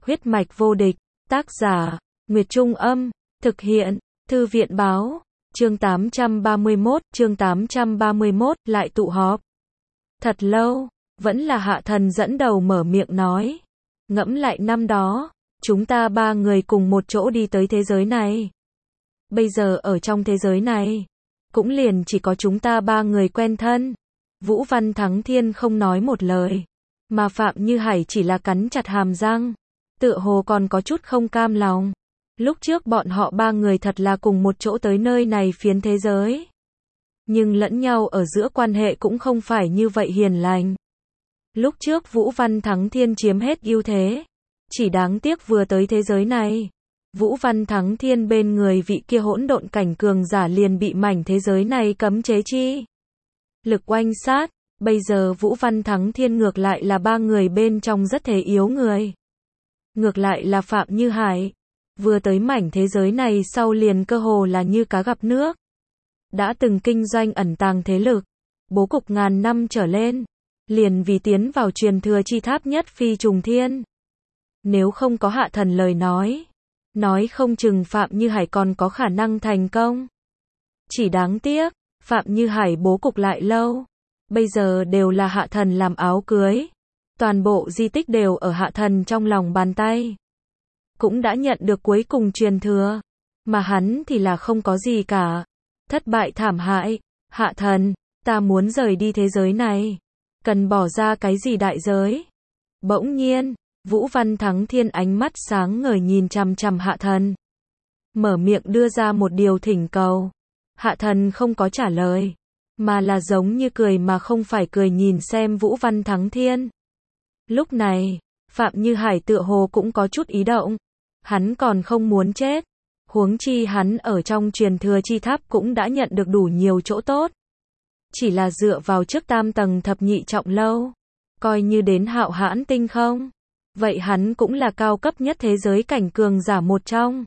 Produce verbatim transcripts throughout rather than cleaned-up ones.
Huyết mạch vô địch, tác giả, Nguyệt Trung Âm, thực hiện, Thư viện Báo, chương tám trăm ba mươi mốt, chương tám trăm ba mươi mốt, lại tụ họp. Thật lâu, vẫn là Hạ Thần dẫn đầu mở miệng nói. Ngẫm lại năm đó, chúng ta ba người cùng một chỗ đi tới thế giới này. Bây giờ ở trong thế giới này, cũng liền chỉ có chúng ta ba người quen thân. Vũ Văn Thắng Thiên không nói một lời, mà Phạm Như Hải chỉ là cắn chặt hàm răng, tựa hồ còn có chút không cam lòng. Lúc trước bọn họ ba người thật là cùng một chỗ tới nơi này phiến thế giới. Nhưng lẫn nhau ở giữa quan hệ cũng không phải như vậy hiền lành. Lúc trước Vũ Văn Thắng Thiên chiếm hết ưu thế. Chỉ đáng tiếc vừa tới thế giới này, Vũ Văn Thắng Thiên bên người vị kia hỗn độn cảnh cường giả liền bị mảnh thế giới này cấm chế chi lực oanh sát. Bây giờ Vũ Văn Thắng Thiên ngược lại là ba người bên trong rất thế yếu người. Ngược lại là Phạm Như Hải, vừa tới mảnh thế giới này sau liền cơ hồ là như cá gặp nước. Đã từng kinh doanh ẩn tàng thế lực, bố cục ngàn năm trở lên, liền vì tiến vào truyền thừa chi tháp nhất phi trùng thiên. Nếu không có Hạ Thần lời nói, nói không chừng Phạm Như Hải còn có khả năng thành công. Chỉ đáng tiếc, Phạm Như Hải bố cục lại lâu, bây giờ đều là Hạ Thần làm áo cưới. Toàn bộ di tích đều ở Hạ Thần trong lòng bàn tay. Cũng đã nhận được cuối cùng truyền thừa, mà hắn thì là không có gì cả. Thất bại thảm hại. Hạ Thần, ta muốn rời đi thế giới này, cần bỏ ra cái gì đại giới? Bỗng nhiên, Vũ Văn Thắng Thiên ánh mắt sáng ngời nhìn chằm chằm Hạ Thần, mở miệng đưa ra một điều thỉnh cầu. Hạ Thần không có trả lời, mà là giống như cười mà không phải cười nhìn xem Vũ Văn Thắng Thiên. Lúc này, Phạm Như Hải tựa hồ cũng có chút ý động. Hắn còn không muốn chết. Huống chi hắn ở trong truyền thừa chi tháp cũng đã nhận được đủ nhiều chỗ tốt. Chỉ là dựa vào trước tam tầng thập nhị trọng lâu, coi như đến Hạo Hãn Tinh không, vậy hắn cũng là cao cấp nhất thế giới cảnh cường giả một trong.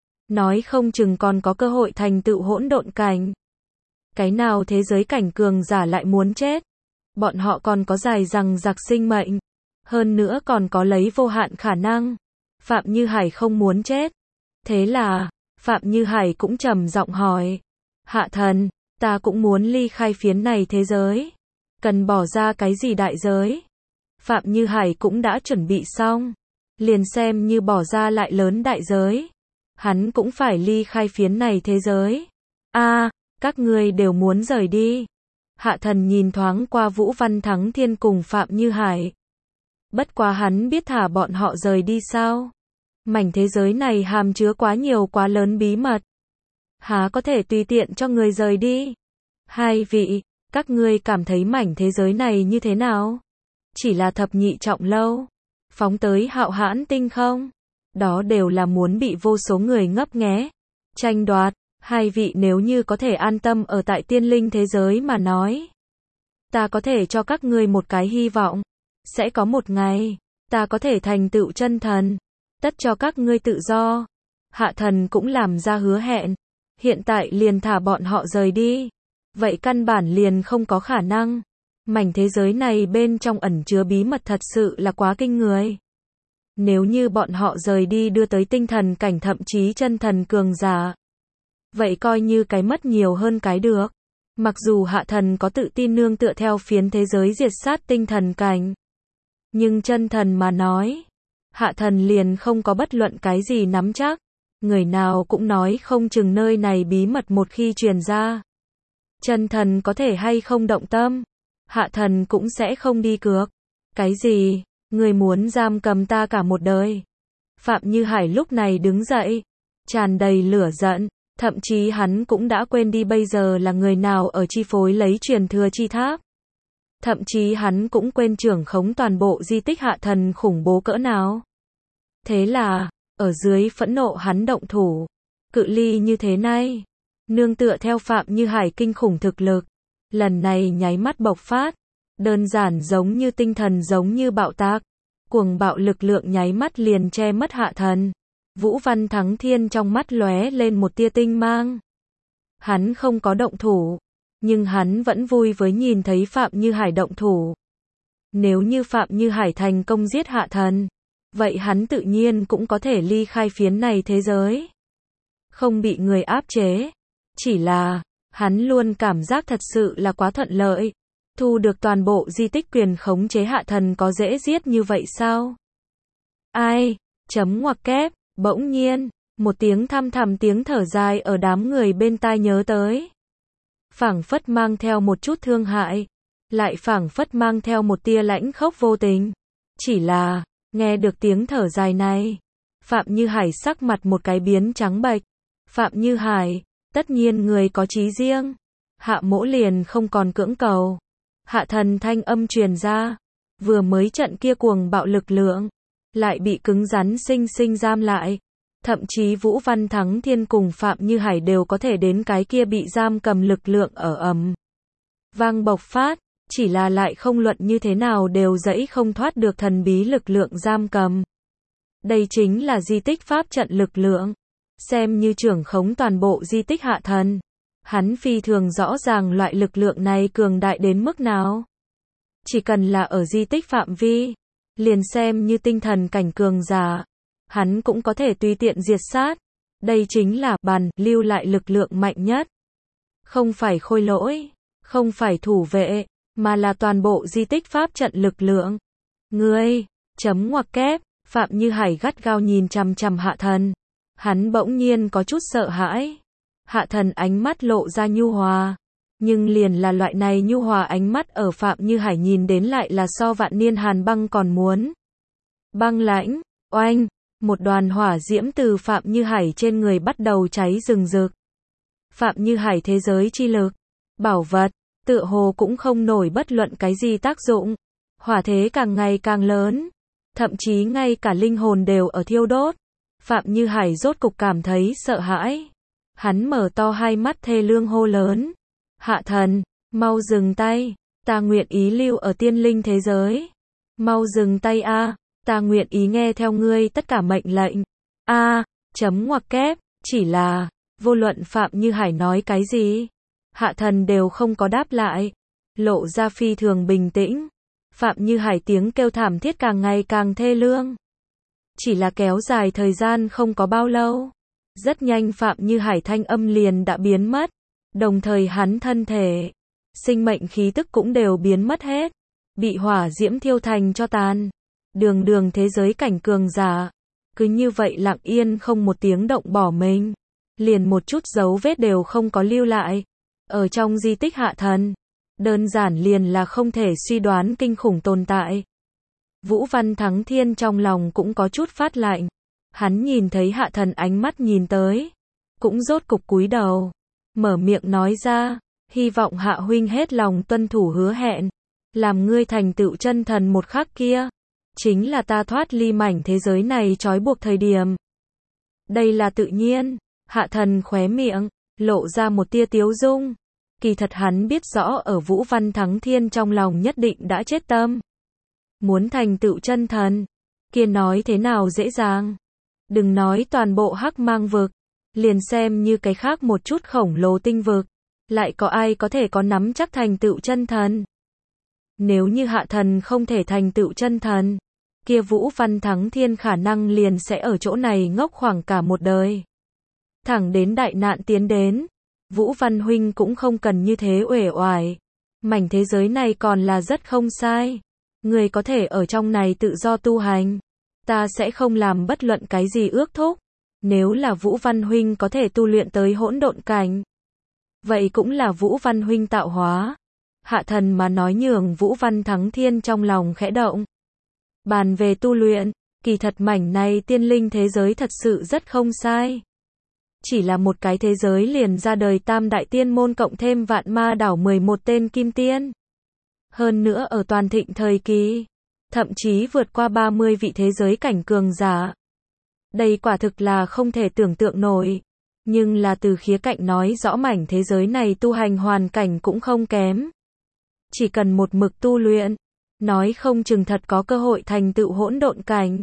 Nói không chừng còn có cơ hội thành tựu hỗn độn cảnh. Cái nào thế giới cảnh cường giả lại muốn chết? Bọn họ còn có dài dằng dặc sinh mệnh, hơn nữa còn có lấy vô hạn khả năng. Phạm Như Hải không muốn chết. Thế là, Phạm Như Hải cũng trầm giọng hỏi. Hạ Thần, ta cũng muốn ly khai phiến này thế giới. Cần bỏ ra cái gì đại giới? Phạm Như Hải cũng đã chuẩn bị xong. Liền xem như bỏ ra lại lớn đại giới, hắn cũng phải ly khai phiến này thế giới. A, à, các ngươi đều muốn rời đi. Hạ Thần nhìn thoáng qua Vũ Văn Thắng Thiên cùng Phạm Như Hải. Bất quá hắn biết thả bọn họ rời đi sao? Mảnh thế giới này hàm chứa quá nhiều quá lớn bí mật. Há có thể tùy tiện cho người rời đi? Hai vị, các ngươi cảm thấy mảnh thế giới này như thế nào? Chỉ là thập nhị trọng lâu, phóng tới Hạo Hãn Tinh không? Đó đều là muốn bị vô số người ngấp nghé, tranh đoạt. Hai vị nếu như có thể an tâm ở tại tiên linh thế giới mà nói, ta có thể cho các ngươi một cái hy vọng. Sẽ có một ngày, ta có thể thành tựu chân thần, tất cho các ngươi tự do. Hạ Thần cũng làm ra hứa hẹn, hiện tại liền thả bọn họ rời đi. Vậy căn bản liền không có khả năng. Mảnh thế giới này bên trong ẩn chứa bí mật thật sự là quá kinh người. Nếu như bọn họ rời đi đưa tới tinh thần cảnh thậm chí chân thần cường giả, vậy coi như cái mất nhiều hơn cái được. Mặc dù Hạ Thần có tự tin nương tựa theo phiến thế giới diệt sát tinh thần cảnh, nhưng chân thần mà nói, Hạ Thần liền không có bất luận cái gì nắm chắc. Người nào cũng nói không chừng nơi này bí mật một khi truyền ra, chân thần có thể hay không động tâm, Hạ Thần cũng sẽ không đi cược. Cái gì? Người muốn giam cầm ta cả một đời? Phạm Như Hải lúc này đứng dậy, tràn đầy lửa giận, thậm chí hắn cũng đã quên đi bây giờ là người nào ở chi phối lấy truyền thừa chi tháp. Thậm chí hắn cũng quên trưởng khống toàn bộ di tích Hạ Thần khủng bố cỡ nào. Thế là, ở dưới phẫn nộ hắn động thủ. Cự ly như thế này, nương tựa theo Phạm Như Hải kinh khủng thực lực, lần này nháy mắt bộc phát, đơn giản giống như tinh thần giống như bạo tạc, cuồng bạo lực lượng nháy mắt liền che mất Hạ Thần. Vũ Văn Thắng Thiên trong mắt lóe lên một tia tinh mang. Hắn không có động thủ, nhưng hắn vẫn vui với nhìn thấy Phạm Như Hải động thủ. Nếu như Phạm Như Hải thành công giết Hạ Thần, vậy hắn tự nhiên cũng có thể ly khai phiến này thế giới. Không bị người áp chế. Chỉ là, hắn luôn cảm giác thật sự là quá thuận lợi. Thu được toàn bộ di tích quyền khống chế Hạ Thần có dễ giết như vậy sao? Ai? Chấm ngoặc kép, bỗng nhiên, một tiếng thăm thầm tiếng thở dài ở đám người bên tai nhớ tới. Phảng phất mang theo một chút thương hại, lại phảng phất mang theo một tia lãnh khốc vô tình. Chỉ là, nghe được tiếng thở dài này, Phạm Như Hải sắc mặt một cái biến trắng bệch. Phạm Như Hải, tất nhiên người có chí riêng. Hạ Mỗ liền không còn cưỡng cầu. Hạ Thần thanh âm truyền ra, vừa mới trận kia cuồng bạo lực lượng, lại bị cứng rắn sinh sinh giam lại. Thậm chí Vũ Văn Thắng Thiên cùng Phạm Như Hải đều có thể đến cái kia bị giam cầm lực lượng ở ầm vang bộc phát, chỉ là lại không luận như thế nào đều dẫy không thoát được thần bí lực lượng giam cầm. Đây chính là di tích pháp trận lực lượng, xem như trưởng khống toàn bộ di tích Hạ Thần. Hắn phi thường rõ ràng loại lực lượng này cường đại đến mức nào. Chỉ cần là ở di tích phạm vi, liền xem như tinh thần cảnh cường giả, hắn cũng có thể tùy tiện diệt sát. Đây chính là bàn lưu lại lực lượng mạnh nhất. Không phải khôi lỗi, không phải thủ vệ, mà là toàn bộ di tích pháp trận lực lượng. Ngươi, chấm ngoặc kép, Phạm Như Hải gắt gao nhìn chằm chằm Hạ Thần. Hắn bỗng nhiên có chút sợ hãi. Hạ Thần ánh mắt lộ ra nhu hòa. Nhưng liền là loại này nhu hòa ánh mắt ở Phạm Như Hải nhìn đến lại là so vạn niên hàn băng còn muốn. Băng lãnh, oanh, một đoàn hỏa diễm từ Phạm Như Hải trên người bắt đầu cháy rừng rực. Phạm Như Hải thế giới chi lực, bảo vật, tựa hồ cũng không nổi bất luận cái gì tác dụng. Hỏa thế càng ngày càng lớn, thậm chí ngay cả linh hồn đều ở thiêu đốt. Phạm Như Hải rốt cục cảm thấy sợ hãi. Hắn mở to hai mắt thê lương hô lớn. Hạ Thần, mau dừng tay, ta nguyện ý lưu ở tiên linh thế giới. Mau dừng tay a, ta nguyện ý nghe theo ngươi tất cả mệnh lệnh. A, chấm ngoặc kép, chỉ là, vô luận Phạm Như Hải nói cái gì, Hạ Thần đều không có đáp lại, lộ ra phi thường bình tĩnh. Phạm Như Hải tiếng kêu thảm thiết càng ngày càng thê lương. Chỉ là kéo dài thời gian không có bao lâu. Rất nhanh Phạm Như Hải thanh âm liền đã biến mất. Đồng thời hắn thân thể, sinh mệnh khí tức cũng đều biến mất hết. Bị hỏa diễm thiêu thành cho tàn. Đường đường thế giới cảnh cường giả. Cứ như vậy lặng yên không một tiếng động bỏ mình. Liền một chút dấu vết đều không có lưu lại. Ở trong di tích Hạ Thần. Đơn giản liền là không thể suy đoán kinh khủng tồn tại. Vũ Văn Thắng Thiên trong lòng cũng có chút phát lạnh. Hắn nhìn thấy Hạ Thần ánh mắt nhìn tới. Cũng rốt cục cúi đầu. Mở miệng nói ra. Hy vọng Hạ huynh hết lòng tuân thủ hứa hẹn. Làm ngươi thành tựu chân thần một khắc kia. Chính là ta thoát ly mảnh thế giới này trói buộc thời điểm. Đây là tự nhiên. Hạ Thần khóe miệng. Lộ ra một tia tiếu dung. Kỳ thật hắn biết rõ ở Vũ Văn Thắng Thiên trong lòng nhất định đã chết tâm. Muốn thành tựu chân thần. Kia nói thế nào dễ dàng. Đừng nói toàn bộ hắc mang vực. Liền xem như cái khác một chút khổng lồ tinh vực. Lại có ai có thể có nắm chắc thành tựu chân thần. Nếu như Hạ Thần không thể thành tựu chân thần. Kia Vũ Văn Thắng Thiên khả năng liền sẽ ở chỗ này ngốc khoảng cả một đời. Thẳng đến đại nạn tiến đến. Vũ Văn huynh cũng không cần như thế uể oải. Mảnh thế giới này còn là rất không sai. Người có thể ở trong này tự do tu hành. Ta sẽ không làm bất luận cái gì ước thúc. Nếu là Vũ Văn huynh có thể tu luyện tới hỗn độn cảnh. Vậy cũng là Vũ Văn huynh tạo hóa. Hạ Thần mà nói nhường Vũ Văn Thắng Thiên trong lòng khẽ động. Bàn về tu luyện, kỳ thật mảnh này tiên linh thế giới thật sự rất không sai. Chỉ là một cái thế giới liền ra đời tam đại tiên môn cộng thêm vạn ma đảo mười một tên kim tiên. Hơn nữa ở toàn thịnh thời kỳ, thậm chí vượt qua ba mươi vị thế giới cảnh cường giả. Đây quả thực là không thể tưởng tượng nổi. Nhưng là từ khía cạnh nói rõ mảnh thế giới này tu hành hoàn cảnh cũng không kém. Chỉ cần một mực tu luyện, nói không chừng thật có cơ hội thành tựu hỗn độn cảnh.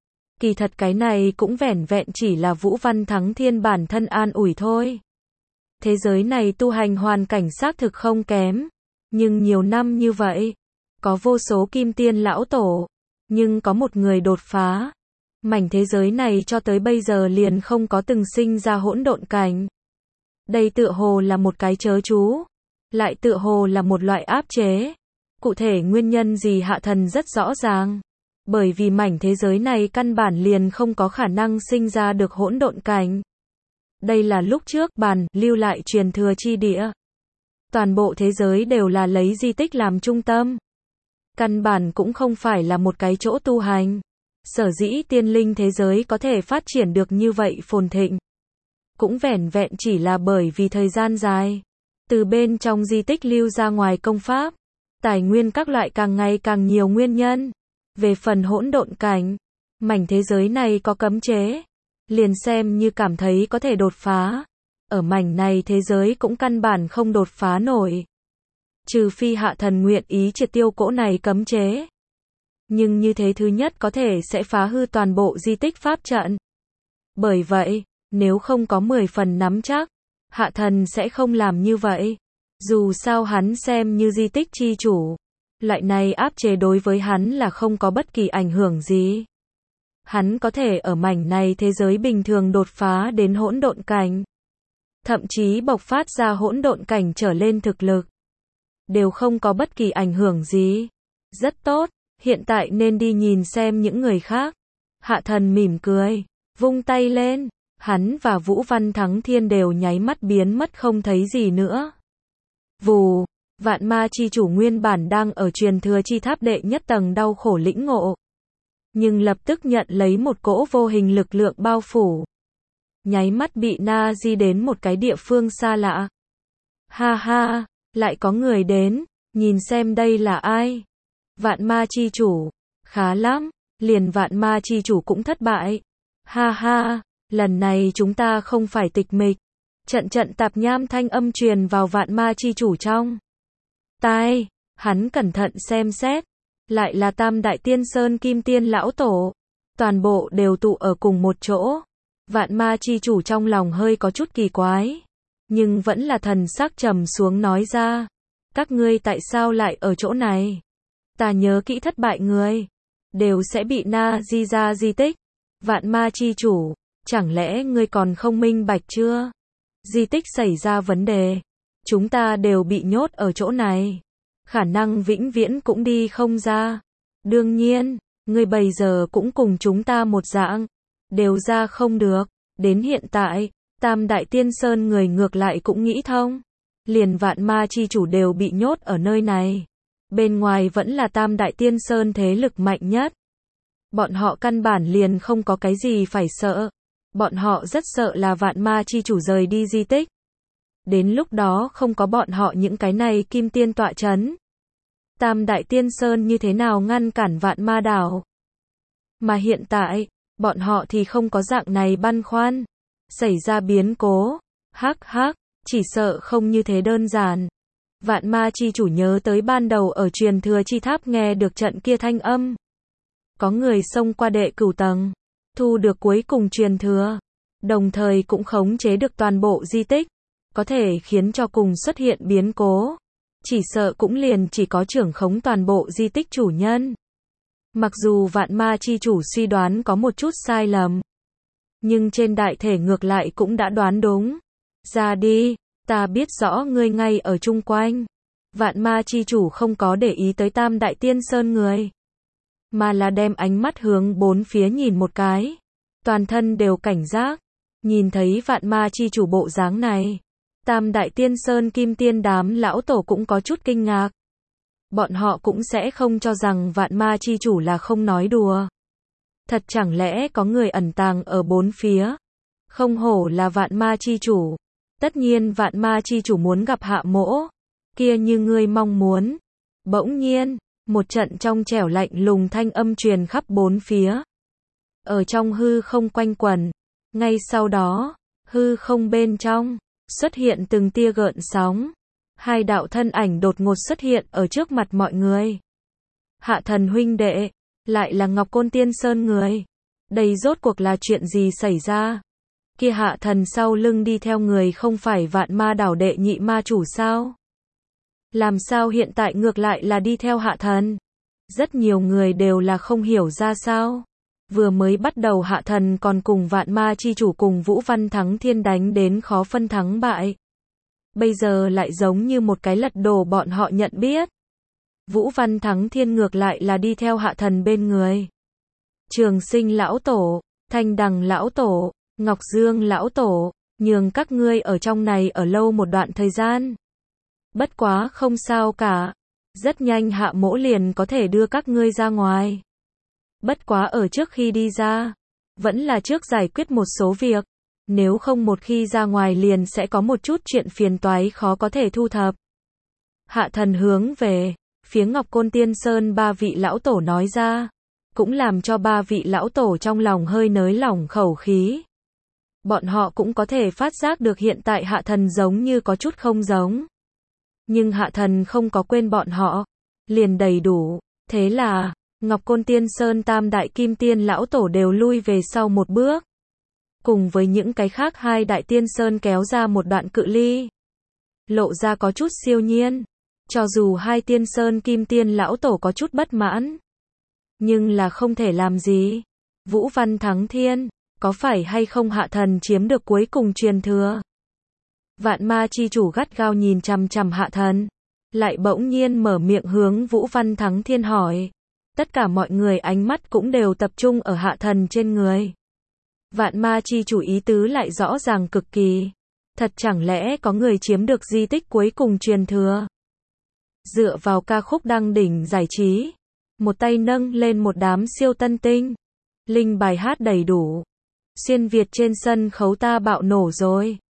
Kỳ thật cái này cũng vẻn vẹn chỉ là Vũ Văn Thắng Thiên bản thân an ủi thôi. Thế giới này tu hành hoàn cảnh xác thực không kém. Nhưng nhiều năm như vậy, có vô số kim tiên lão tổ. Nhưng có một người đột phá. Mảnh thế giới này cho tới bây giờ liền không có từng sinh ra hỗn độn cảnh. Đây tựa hồ là một cái chớ chú, lại tựa hồ là một loại áp chế. Cụ thể nguyên nhân gì Hạ Thần rất rõ ràng. Bởi vì mảnh thế giới này căn bản liền không có khả năng sinh ra được hỗn độn cảnh. Đây là lúc trước bàn lưu lại truyền thừa chi địa. Toàn bộ thế giới đều là lấy di tích làm trung tâm. Căn bản cũng không phải là một cái chỗ tu hành. Sở dĩ tiên linh thế giới có thể phát triển được như vậy phồn thịnh. Cũng vẻn vẹn chỉ là bởi vì thời gian dài. Từ bên trong di tích lưu ra ngoài công pháp. Tài nguyên các loại càng ngày càng nhiều nguyên nhân. Về phần hỗn độn cảnh. Mảnh thế giới này có cấm chế. Liền xem như cảm thấy có thể đột phá. Ở mảnh này thế giới cũng căn bản không đột phá nổi. Trừ phi Hạ Thần nguyện ý triệt tiêu cỗ này cấm chế. Nhưng như thế thứ nhất có thể sẽ phá hư toàn bộ di tích pháp trận. Bởi vậy, nếu không có mười phần nắm chắc, Hạ Thần sẽ không làm như vậy. Dù sao hắn xem như di tích chi chủ. Loại này áp chế đối với hắn là không có bất kỳ ảnh hưởng gì. Hắn có thể ở mảnh này thế giới bình thường đột phá đến hỗn độn cảnh. Thậm chí bộc phát ra hỗn độn cảnh trở lên thực lực. Đều không có bất kỳ ảnh hưởng gì. Rất tốt, hiện tại nên đi nhìn xem những người khác. Hạ Thần mỉm cười, vung tay lên, hắn và Vũ Văn Thắng Thiên đều nháy mắt biến mất không thấy gì nữa. Vù, Vạn Ma chi chủ nguyên bản đang ở truyền thừa chi tháp đệ nhất tầng đau khổ lĩnh ngộ. Nhưng lập tức nhận lấy một cỗ vô hình lực lượng bao phủ. Nháy mắt bị na di đến một cái địa phương xa lạ. Ha ha, lại có người đến, nhìn xem đây là ai. Vạn Ma chi chủ, khá lắm, liền Vạn Ma chi chủ cũng thất bại. Ha ha, lần này chúng ta không phải tịch mịch. Trận trận tạp nham thanh âm truyền vào Vạn Ma chi chủ trong tai, hắn cẩn thận xem xét, lại là Tam Đại Tiên Sơn Kim Tiên lão tổ, toàn bộ đều tụ ở cùng một chỗ. Vạn Ma chi chủ trong lòng hơi có chút kỳ quái, nhưng vẫn là thần sắc trầm xuống nói ra, các ngươi tại sao lại ở chỗ này? Ta nhớ kỹ thất bại người đều sẽ bị na di ra di tích. Vạn Ma chi chủ, chẳng lẽ ngươi còn không minh bạch chưa? Di tích xảy ra vấn đề, chúng ta đều bị nhốt ở chỗ này, khả năng vĩnh viễn cũng đi không ra. Đương nhiên, ngươi bây giờ cũng cùng chúng ta một dạng, đều ra không được. Đến hiện tại, Tam Đại Tiên Sơn người ngược lại cũng nghĩ thông, liền Vạn Ma chi chủ đều bị nhốt ở nơi này. Bên ngoài vẫn là Tam Đại Tiên Sơn thế lực mạnh nhất. Bọn họ căn bản liền không có cái gì phải sợ. Bọn họ rất sợ là Vạn Ma chi chủ rời đi di tích. Đến lúc đó không có bọn họ những cái này kim tiên tọa chấn. Tam Đại Tiên Sơn như thế nào ngăn cản Vạn Ma đảo? Mà hiện tại, bọn họ thì không có dạng này băn khoăn. Xảy ra biến cố, hắc hắc, chỉ sợ không như thế đơn giản. Vạn Ma chi chủ nhớ tới ban đầu ở truyền thừa chi tháp nghe được trận kia thanh âm. Có người xông qua đệ cửu tầng, thu được cuối cùng truyền thừa, đồng thời cũng khống chế được toàn bộ di tích, có thể khiến cho cùng xuất hiện biến cố. Chỉ sợ cũng liền chỉ có trưởng khống toàn bộ di tích chủ nhân. Mặc dù Vạn Ma chi chủ suy đoán có một chút sai lầm, nhưng trên đại thể ngược lại cũng đã đoán đúng. Ra đi, ta biết rõ ngươi ngay ở chung quanh. Vạn Ma chi chủ không có để ý tới Tam Đại Tiên Sơn người, mà là đem ánh mắt hướng bốn phía nhìn một cái. Toàn thân đều cảnh giác, nhìn thấy Vạn Ma chi chủ bộ dáng này. Tam Đại Tiên Sơn Kim Tiên đám lão tổ cũng có chút kinh ngạc. Bọn họ cũng sẽ không cho rằng Vạn Ma chi chủ là không nói đùa. Thật chẳng lẽ có người ẩn tàng ở bốn phía? Không hổ là Vạn Ma chi chủ. Tất nhiên Vạn Ma chi chủ muốn gặp Hạ Mỗ. Kia như ngươi mong muốn. Bỗng nhiên, một trận trong trẻo lạnh lùng thanh âm truyền khắp bốn phía. Ở trong hư không quanh quẩn. Ngay sau đó, hư không bên trong xuất hiện từng tia gợn sóng. Hai đạo thân ảnh đột ngột xuất hiện ở trước mặt mọi người. Hạ Thần huynh đệ, lại là Ngọc Côn Tiên Sơn người. Đây rốt cuộc là chuyện gì xảy ra? Kia Hạ Thần sau lưng đi theo người không phải Vạn Ma đảo đệ nhị ma chủ sao? Làm sao hiện tại ngược lại là đi theo Hạ Thần? Rất nhiều người đều là không hiểu ra sao. Vừa mới bắt đầu Hạ Thần còn cùng Vạn Ma Chi Chủ cùng Vũ Văn Thắng Thiên đánh đến khó phân thắng bại. Bây giờ lại giống như một cái lật đổ bọn họ nhận biết. Vũ Văn Thắng Thiên ngược lại là đi theo Hạ Thần bên người. Trường Sinh lão tổ, Thanh Đằng lão tổ, Ngọc Dương lão tổ, nhường các ngươi ở trong này ở lâu một đoạn thời gian. Bất quá không sao cả. Rất nhanh Hạ Mỗ liền có thể đưa các ngươi ra ngoài. Bất quá ở trước khi đi ra, vẫn là trước giải quyết một số việc. Nếu không một khi ra ngoài liền sẽ có một chút chuyện phiền toái khó có thể thu thập. Hạ Thần hướng về phía Ngọc Côn Tiên Sơn ba vị lão tổ nói ra, cũng làm cho ba vị lão tổ trong lòng hơi nới lỏng khẩu khí. Bọn họ cũng có thể phát giác được hiện tại Hạ Thần giống như có chút không giống. Nhưng Hạ Thần không có quên bọn họ, liền đầy đủ. Thế là, Ngọc Côn Tiên Sơn tam đại kim tiên lão tổ đều lui về sau một bước. Cùng với những cái khác hai đại tiên sơn kéo ra một đoạn cự ly. Lộ ra có chút siêu nhiên. Cho dù hai tiên sơn kim tiên lão tổ có chút bất mãn. Nhưng là không thể làm gì. Vũ Văn Thắng Thiên, có phải hay không Hạ Thần chiếm được cuối cùng truyền thừa? Vạn Ma Chi Chủ gắt gao nhìn chằm chằm Hạ Thần. Lại bỗng nhiên mở miệng hướng Vũ Văn Thắng Thiên hỏi. Tất cả mọi người ánh mắt cũng đều tập trung ở Hạ Thần trên người. Vạn Ma Chi Chủ ý tứ lại rõ ràng cực kỳ. Thật chẳng lẽ có người chiếm được di tích cuối cùng truyền thừa? Dựa vào ca khúc đăng đỉnh giải trí. Một tay nâng lên một đám siêu tân tinh. Linh bài hát đầy đủ. Xuyên Việt trên sân khấu ta bạo nổ rồi.